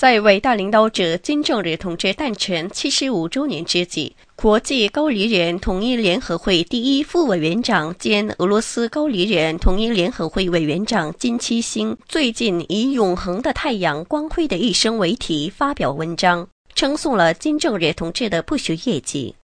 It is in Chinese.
在伟大领导者金正日同志诞辰75周年之际，国际高丽人统一联合会第一副委员长兼俄罗斯高丽人统一联合会委员长金七星最近以永恒的太阳光辉的一生为题发表文章，称颂了金正日同志的不朽业绩。